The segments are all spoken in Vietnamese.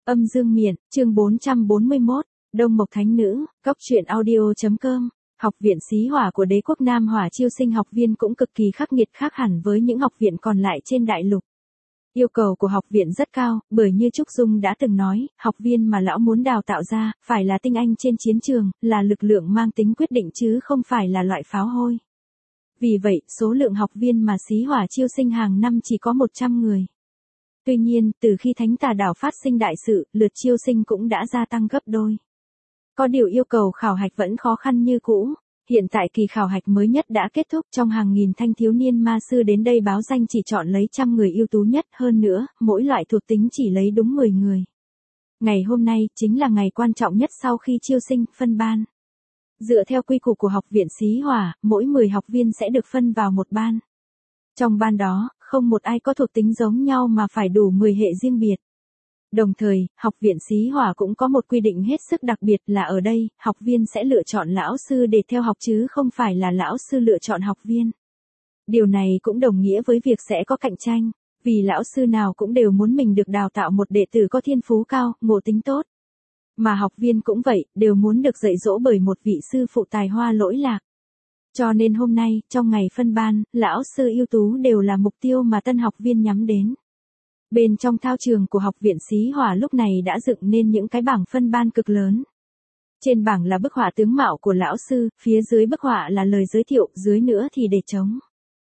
Âm dương miện, chương 441, Đông Mộc Thánh Nữ, Cóc truyện audio.com. Học viện Xí Hỏa của Đế quốc Nam Hỏa chiêu sinh học viên cũng cực kỳ khắc nghiệt, khác hẳn với những học viện còn lại trên đại lục. Yêu cầu của học viện rất cao, bởi như Trúc Dung đã từng nói, học viên mà lão muốn đào tạo ra, phải là tinh anh trên chiến trường, là lực lượng mang tính quyết định chứ không phải là loại pháo hôi. Vì vậy, số lượng học viên mà Xí Hỏa chiêu sinh hàng năm chỉ có 100 người. Tuy nhiên, từ khi Thánh Tà Đảo phát sinh đại sự, lượt chiêu sinh cũng đã gia tăng gấp đôi. Có điều yêu cầu khảo hạch vẫn khó khăn như cũ. Hiện tại kỳ khảo hạch mới nhất đã kết thúc, trong hàng nghìn thanh thiếu niên ma sư đến đây báo danh chỉ chọn lấy 100 người ưu tú nhất, hơn nữa, mỗi loại thuộc tính chỉ lấy đúng 10 người. Ngày hôm nay chính là ngày quan trọng nhất sau khi chiêu sinh, phân ban. Dựa theo quy củ của học viện Xí Hỏa, mỗi 10 học viên sẽ được phân vào một ban. Trong ban đó, không một ai có thuộc tính giống nhau mà phải đủ 10 hệ riêng biệt. Đồng thời, học viện Xí Hỏa cũng có một quy định hết sức đặc biệt là ở đây, học viên sẽ lựa chọn lão sư để theo học chứ không phải là lão sư lựa chọn học viên. Điều này cũng đồng nghĩa với việc sẽ có cạnh tranh, vì lão sư nào cũng đều muốn mình được đào tạo một đệ tử có thiên phú cao, ngộ tính tốt. Mà học viên cũng vậy, đều muốn được dạy dỗ bởi một vị sư phụ tài hoa lỗi lạc. Cho nên hôm nay, trong ngày phân ban, lão sư ưu tú đều là mục tiêu mà tân học viên nhắm đến. Bên trong thao trường của học viện Xí Hỏa lúc này đã dựng nên những cái bảng phân ban cực lớn. Trên bảng là bức họa tướng mạo của lão sư, phía dưới bức họa là lời giới thiệu, dưới nữa thì để trống.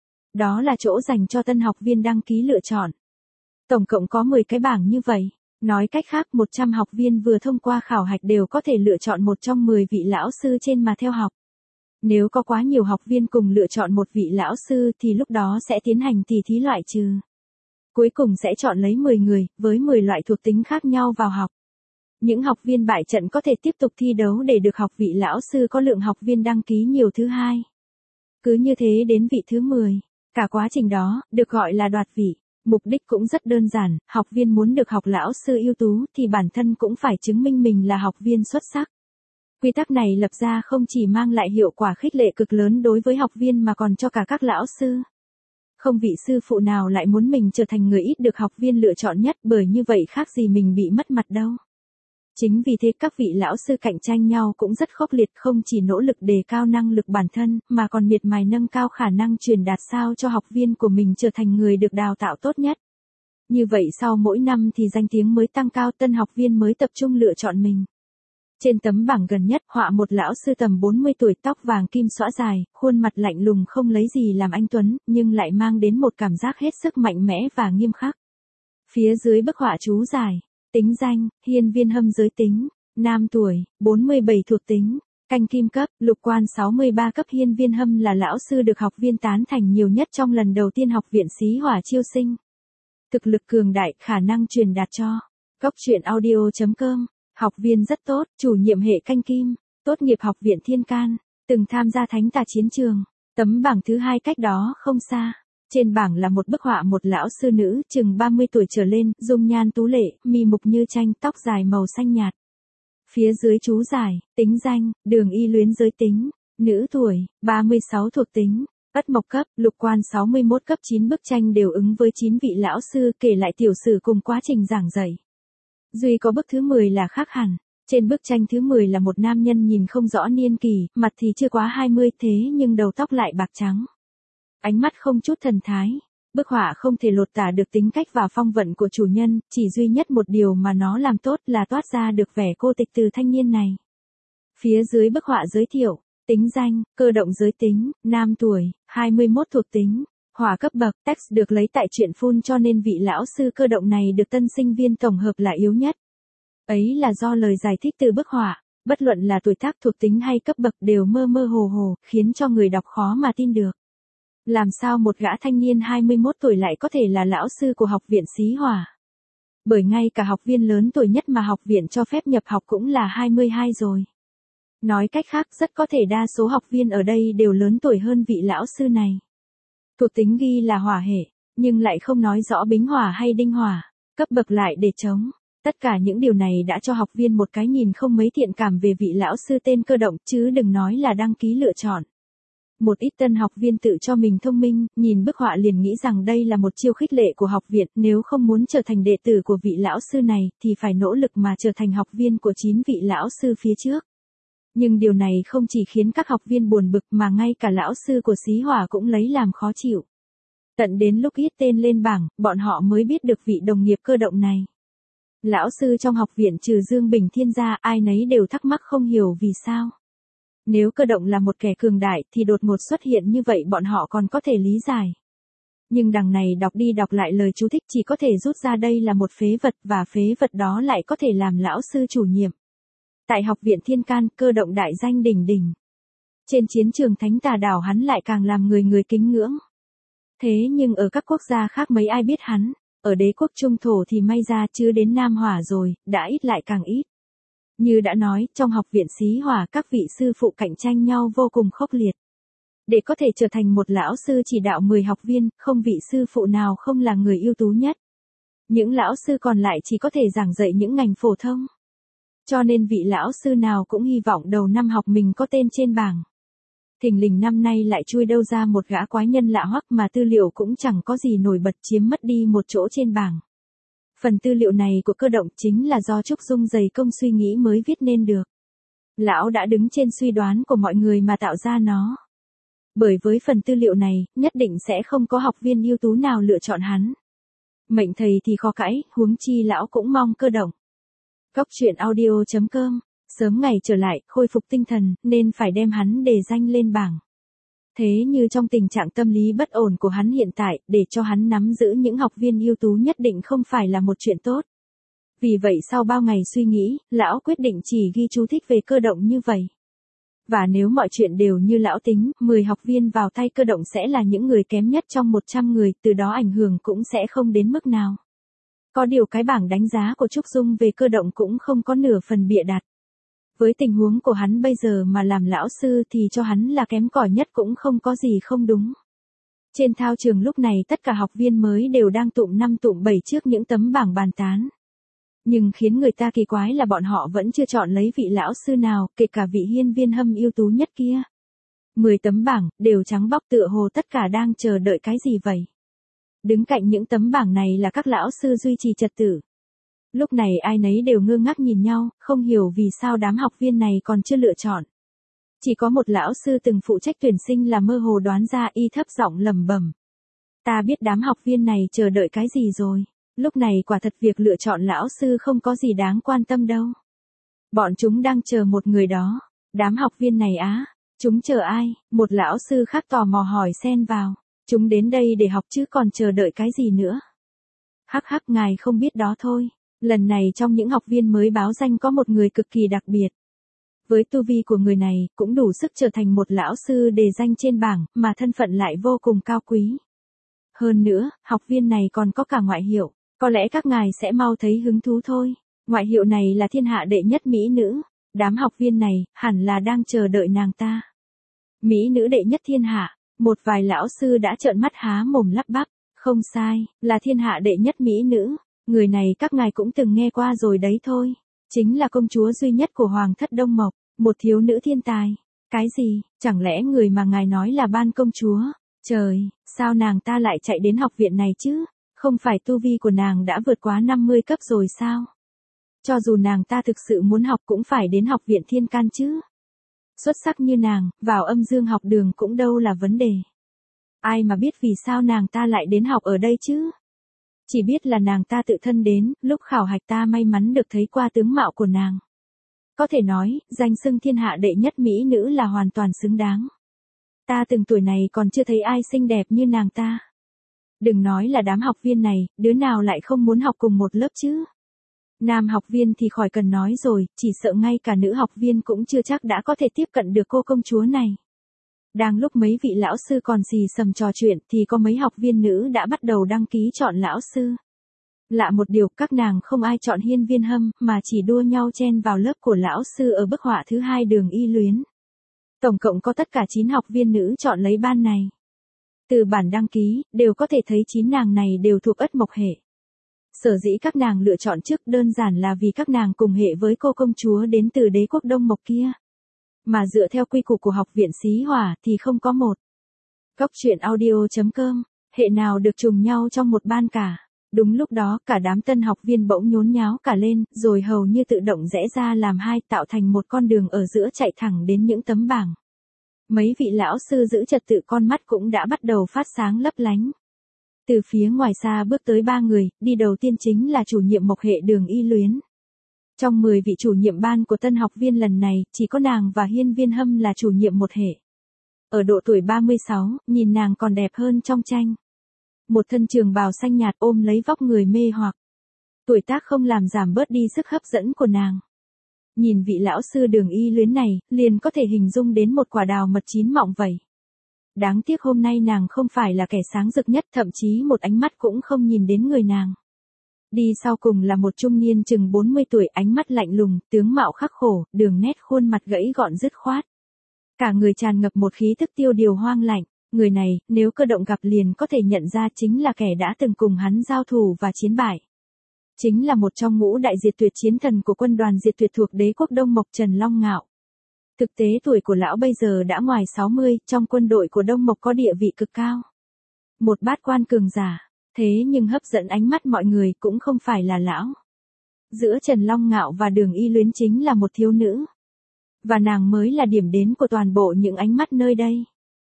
Đó là chỗ dành cho tân học viên đăng ký lựa chọn. Tổng cộng có 10 cái bảng như vậy. Nói cách khác 100 học viên vừa thông qua khảo hạch đều có thể lựa chọn một trong 10 vị lão sư trên mà theo học. Nếu có quá nhiều học viên cùng lựa chọn một vị lão sư thì lúc đó sẽ tiến hành tỉ thí loại trừ. Cuối cùng sẽ chọn lấy 10 người, với 10 loại thuộc tính khác nhau vào học. Những học viên bại trận có thể tiếp tục thi đấu để được học vị lão sư có lượng học viên đăng ký nhiều thứ hai. Cứ như thế đến vị thứ 10. Cả quá trình đó, được gọi là đoạt vị. Mục đích cũng rất đơn giản, học viên muốn được học lão sư ưu tú thì bản thân cũng phải chứng minh mình là học viên xuất sắc. Quy tắc này lập ra không chỉ mang lại hiệu quả khích lệ cực lớn đối với học viên mà còn cho cả các lão sư. Không vị sư phụ nào lại muốn mình trở thành người ít được học viên lựa chọn nhất, bởi như vậy khác gì mình bị mất mặt đâu. Chính vì thế các vị lão sư cạnh tranh nhau cũng rất khốc liệt, không chỉ nỗ lực đề cao năng lực bản thân, mà còn miệt mài nâng cao khả năng truyền đạt sao cho học viên của mình trở thành người được đào tạo tốt nhất. Như vậy sau mỗi năm thì danh tiếng mới tăng cao, tân học viên mới tập trung lựa chọn mình. Trên tấm bảng gần nhất, họa một lão sư tầm 40 tuổi, tóc vàng kim xõa dài, khuôn mặt lạnh lùng không lấy gì làm anh tuấn, nhưng lại mang đến một cảm giác hết sức mạnh mẽ và nghiêm khắc. Phía dưới bức họa chú giải, tính danh, hiên viên hâm, giới tính, nam tuổi, 47 thuộc tính, canh kim cấp, lục quan 63 cấp. Hiên viên hâm là lão sư được học viên tán thành nhiều nhất trong lần đầu tiên học viện Xí Hỏa chiêu sinh. Thực lực cường đại, khả năng truyền đạt cho. Cóc truyện audio.com. Học viên rất tốt, chủ nhiệm hệ canh kim, tốt nghiệp học viện Thiên Can, từng tham gia Thánh Tà chiến trường. Tấm bảng thứ hai cách đó không xa. Trên bảng là một bức họa một lão sư nữ, chừng 30 tuổi trở lên, dung nhan tú lệ, mi mục như tranh, tóc dài màu xanh nhạt. Phía dưới chú giải, tính danh, Đường Y Luyến, giới tính, nữ tuổi, 36 thuộc tính, Ất Mộc cấp, lục quan 61 cấp. 9 bức tranh đều ứng với 9 vị lão sư kể lại tiểu sử cùng quá trình giảng dạy. Duy có bức thứ 10 là khác hẳn. Trên bức tranh thứ 10 là một nam nhân nhìn không rõ niên kỷ, mặt thì chưa quá 20 thế nhưng đầu tóc lại bạc trắng. Ánh mắt không chút thần thái. Bức họa không thể lột tả được tính cách và phong vận của chủ nhân, chỉ duy nhất một điều mà nó làm tốt là toát ra được vẻ cô tịch từ thanh niên này. Phía dưới bức họa giới thiệu, tính danh, cơ động, giới tính, nam tuổi, 21 thuộc tính. Hỏa cấp bậc, text được lấy tại truyện Phun, cho nên vị lão sư cơ động này được tân sinh viên tổng hợp là yếu nhất. Ấy là do lời giải thích từ bức họa, bất luận là tuổi tác, thuộc tính hay cấp bậc đều mơ mơ hồ hồ, khiến cho người đọc khó mà tin được. Làm sao một gã thanh niên 21 tuổi lại có thể là lão sư của học viện Xí Hỏa? Bởi ngay cả học viên lớn tuổi nhất mà học viện cho phép nhập học cũng là 22 rồi. Nói cách khác, rất có thể đa số học viên ở đây đều lớn tuổi hơn vị lão sư này. Thuộc tính ghi là hỏa hệ, nhưng lại không nói rõ bính hỏa hay đinh hỏa, cấp bậc lại để trống. Tất cả những điều này đã cho học viên một cái nhìn không mấy thiện cảm về vị lão sư tên cơ động, chứ đừng nói là đăng ký lựa chọn. Một ít tân học viên tự cho mình thông minh, nhìn bức họa liền nghĩ rằng đây là một chiêu khích lệ của học viện, nếu không muốn trở thành đệ tử của vị lão sư này, thì phải nỗ lực mà trở thành học viên của 9 vị lão sư phía trước. Nhưng điều này không chỉ khiến các học viên buồn bực mà ngay cả lão sư của Xí Hỏa cũng lấy làm khó chịu. Tận đến lúc viết tên lên bảng, bọn họ mới biết được vị đồng nghiệp cơ động này. Lão sư trong học viện trừ Dương Bình Thiên ra, ai nấy đều thắc mắc không hiểu vì sao. Nếu cơ động là một kẻ cường đại thì đột ngột xuất hiện như vậy bọn họ còn có thể lý giải. Nhưng đằng này đọc đi đọc lại lời chú thích chỉ có thể rút ra đây là một phế vật và phế vật đó lại có thể làm lão sư chủ nhiệm. Tại học viện Thiên Can, cơ động đại danh đỉnh đỉnh. Trên chiến trường Thánh Tà Đảo hắn lại càng làm người người kính ngưỡng. Thế nhưng ở các quốc gia khác mấy ai biết hắn, ở đế quốc Trung Thổ thì may ra chưa đến Nam Hỏa rồi, đã ít lại càng ít. Như đã nói, trong học viện Xí Hỏa các vị sư phụ cạnh tranh nhau vô cùng khốc liệt. Để có thể trở thành một lão sư chỉ đạo 10 học viên, không vị sư phụ nào không là người ưu tú nhất. Những lão sư còn lại chỉ có thể giảng dạy những ngành phổ thông. Cho nên vị lão sư nào cũng hy vọng đầu năm học mình có tên trên bảng. Thình lình năm nay lại chui đâu ra một gã quái nhân lạ hoắc mà tư liệu cũng chẳng có gì nổi bật chiếm mất đi một chỗ trên bảng. Phần tư liệu này của cơ động chính là do Trúc Dung dày công suy nghĩ mới viết nên được. Lão đã đứng trên suy đoán của mọi người mà tạo ra nó. Bởi với phần tư liệu này, nhất định sẽ không có học viên ưu tú nào lựa chọn hắn. Mệnh thầy thì khó cãi, huống chi lão cũng mong cơ động. Góc truyện audio.com, sớm ngày trở lại, khôi phục tinh thần, nên phải đem hắn đề danh lên bảng. Thế như trong tình trạng tâm lý bất ổn của hắn hiện tại, để cho hắn nắm giữ những học viên ưu tú nhất định không phải là một chuyện tốt. Vì vậy sau bao ngày suy nghĩ, lão quyết định chỉ ghi chú thích về cơ động như vậy. Và nếu mọi chuyện đều như lão tính, 10 học viên vào tay cơ động sẽ là những người kém nhất trong 100 người, từ đó ảnh hưởng cũng sẽ không đến mức nào. Có điều cái bảng đánh giá của Trúc Dung về cơ động cũng không có nửa phần bịa đặt. Với tình huống của hắn bây giờ mà làm lão sư thì cho hắn là kém cỏi nhất cũng không có gì không đúng. Trên thao trường lúc này tất cả học viên mới đều đang tụm 5 tụm 7 trước những tấm bảng bàn tán. Nhưng khiến người ta kỳ quái là bọn họ vẫn chưa chọn lấy vị lão sư nào, kể cả vị hiên viên hâm ưu tú nhất kia. 10 tấm bảng, đều trắng bóc tựa hồ tất cả đang chờ đợi cái gì vậy. Đứng cạnh những tấm bảng này là các lão sư duy trì trật tự. Lúc này ai nấy đều ngơ ngác nhìn nhau, không hiểu vì sao đám học viên này còn chưa lựa chọn. Chỉ có một lão sư từng phụ trách tuyển sinh là mơ hồ đoán ra, y thấp giọng lẩm bẩm. Ta biết đám học viên này chờ đợi cái gì rồi. Lúc này quả thật việc lựa chọn lão sư không có gì đáng quan tâm đâu. Bọn chúng đang chờ một người đó. Đám học viên này á, chúng chờ ai? Một lão sư khác tò mò hỏi xen vào. Chúng đến đây để học chứ còn chờ đợi cái gì nữa. Hắc hắc, ngài không biết đó thôi. Lần này trong những học viên mới báo danh có một người cực kỳ đặc biệt. Với tu vi của người này, cũng đủ sức trở thành một lão sư đề danh trên bảng, mà thân phận lại vô cùng cao quý. Hơn nữa, học viên này còn có cả ngoại hiệu, có lẽ các ngài sẽ mau thấy hứng thú thôi. Ngoại hiệu này là thiên hạ đệ nhất mỹ nữ, đám học viên này, hẳn là đang chờ đợi nàng ta. Mỹ nữ đệ nhất thiên hạ, một vài lão sư đã trợn mắt há mồm lắp bắp, không sai, là thiên hạ đệ nhất mỹ nữ. Người này các ngài cũng từng nghe qua rồi đấy thôi. Chính là công chúa duy nhất của Hoàng thất Đông Mộc, một thiếu nữ thiên tài. Cái gì, chẳng lẽ người mà ngài nói là Ban công chúa? Trời, sao nàng ta lại chạy đến học viện này chứ? Không phải tu vi của nàng đã vượt quá 50 cấp rồi sao? Cho dù nàng ta thực sự muốn học cũng phải đến học viện Thiên Can chứ. Xuất sắc như nàng, vào âm dương học đường cũng đâu là vấn đề. Ai mà biết vì sao nàng ta lại đến học ở đây chứ? Chỉ biết là nàng ta tự thân đến, lúc khảo hạch ta may mắn được thấy qua tướng mạo của nàng. Có thể nói, danh xưng thiên hạ đệ nhất mỹ nữ là hoàn toàn xứng đáng. Ta từng tuổi này còn chưa thấy ai xinh đẹp như nàng ta. Đừng nói là đám học viên này, đứa nào lại không muốn học cùng một lớp chứ. Nam học viên thì khỏi cần nói rồi, chỉ sợ ngay cả nữ học viên cũng chưa chắc đã có thể tiếp cận được cô công chúa này. Đang lúc mấy vị lão sư còn xì xầm trò chuyện thì có mấy học viên nữ đã bắt đầu đăng ký chọn lão sư. Lạ một điều, các nàng không ai chọn hiên viên hâm, mà chỉ đua nhau chen vào lớp của lão sư ở bức họa thứ 2 đường y luyến. Tổng cộng có tất cả 9 học viên nữ chọn lấy ban này. Từ bản đăng ký, đều có thể thấy 9 nàng này đều thuộc Ất Mộc hệ. Sở dĩ các nàng lựa chọn trước đơn giản là vì các nàng cùng hệ với cô công chúa đến từ đế quốc Đông Mộc kia. Mà dựa theo quy củ của học viện Xí Hỏa thì không có một. Cóc truyện audio.com, hệ nào được trùng nhau trong một ban cả. Đúng lúc đó cả đám tân học viên bỗng nhốn nháo cả lên, rồi hầu như tự động rẽ ra làm hai tạo thành một con đường ở giữa chạy thẳng đến những tấm bảng. Mấy vị lão sư giữ trật tự con mắt cũng đã bắt đầu phát sáng lấp lánh. Từ phía ngoài xa bước tới 3 người, đi đầu tiên chính là chủ nhiệm mộc hệ Đường Y Luyến. Trong 10 vị chủ nhiệm ban của tân học viên lần này, chỉ có nàng và Hiên Viên Hâm là chủ nhiệm một hệ. Ở độ tuổi 36, nhìn nàng còn đẹp hơn trong tranh. Một thân trường bào xanh nhạt ôm lấy vóc người mê hoặc. Tuổi tác không làm giảm bớt đi sức hấp dẫn của nàng. Nhìn vị lão sư Đường Y Luyến này, liền có thể hình dung đến một quả đào mật chín mọng vậy. Đáng tiếc hôm nay nàng không phải là kẻ sáng rực nhất, thậm chí một ánh mắt cũng không nhìn đến người nàng. Đi sau cùng là một trung niên chừng 40 tuổi, ánh mắt lạnh lùng, tướng mạo khắc khổ, đường nét khuôn mặt gãy gọn dứt khoát. Cả người tràn ngập một khí thức tiêu điều hoang lạnh. Người này, nếu cơ động gặp liền có thể nhận ra chính là kẻ đã từng cùng hắn giao thủ và chiến bại. Chính là một trong ngũ đại diệt tuyệt chiến thần của quân đoàn diệt tuyệt thuộc đế quốc Đông Mộc, Trần Long Ngạo. Thực tế tuổi của lão bây giờ đã ngoài 60, trong quân đội của Đông Mộc có địa vị cực cao. Một bát quan cường giả, thế nhưng hấp dẫn ánh mắt mọi người cũng không phải là lão. Giữa Trần Long Ngạo và Đường Y Luyến chính là một thiếu nữ. Và nàng mới là điểm đến của toàn bộ những ánh mắt nơi đây.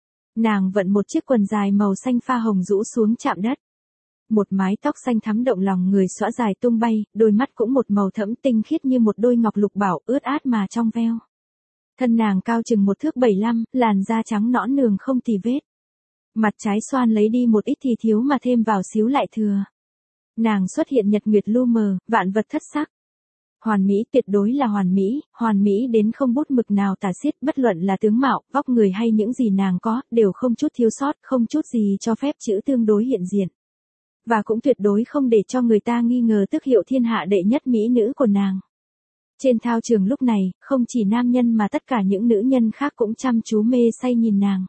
Nàng vận một chiếc quần dài màu xanh pha hồng rũ xuống chạm đất. Một mái tóc xanh thắm động lòng người xõa dài tung bay, đôi mắt cũng một màu thẫm tinh khiết như một đôi ngọc lục bảo, ướt át mà trong veo. Thân nàng cao chừng 1 thước 75, làn da trắng nõn nường không tì vết. Mặt trái xoan lấy đi một ít thì thiếu mà thêm vào xíu lại thừa. Nàng xuất hiện nhật nguyệt lu mờ, vạn vật thất sắc. Hoàn mỹ, tuyệt đối là hoàn mỹ đến không bút mực nào tả xiết, bất luận là tướng mạo, vóc người hay những gì nàng có, đều không chút thiếu sót, không chút gì cho phép chữ tương đối hiện diện. Và cũng tuyệt đối không để cho người ta nghi ngờ tước hiệu thiên hạ đệ nhất mỹ nữ của nàng. Trên thao trường lúc này, không chỉ nam nhân mà tất cả những nữ nhân khác cũng chăm chú mê say nhìn nàng.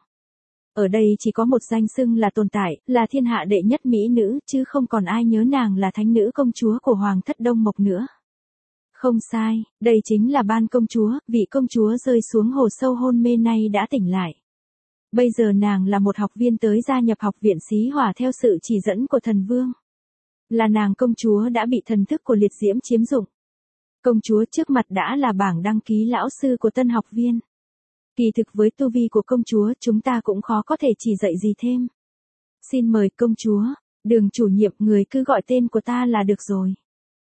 Ở đây chỉ có một danh xưng là tồn tại, là thiên hạ đệ nhất mỹ nữ, chứ không còn ai nhớ nàng là thánh nữ công chúa của Hoàng thất Đông Mộc nữa. Không sai, đây chính là Ban công chúa, vị công chúa rơi xuống hồ sâu hôn mê nay đã tỉnh lại. Bây giờ nàng là một học viên tới gia nhập học viện Xí Hỏa theo sự chỉ dẫn của thần vương. Là nàng công chúa đã bị thần thức của liệt diễm chiếm dụng. Công chúa trước mặt đã là bảng đăng ký lão sư của tân học viên. Kỳ thực với tu vi của công chúa chúng ta cũng khó có thể chỉ dạy gì thêm. Xin mời công chúa, Đường chủ nhiệm, người cứ gọi tên của ta là được rồi.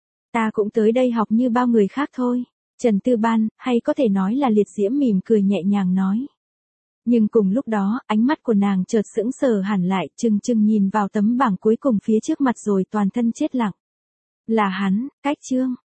Ta cũng tới đây học như bao người khác thôi. Trần Tư Ban, hay có thể nói là liệt diễm, mỉm cười nhẹ nhàng nói. Nhưng cùng lúc đó, ánh mắt của nàng chợt sững sờ hẳn lại, chừng chừng nhìn vào tấm bảng cuối cùng phía trước mặt rồi toàn thân chết lặng. Là hắn, Cách Trương.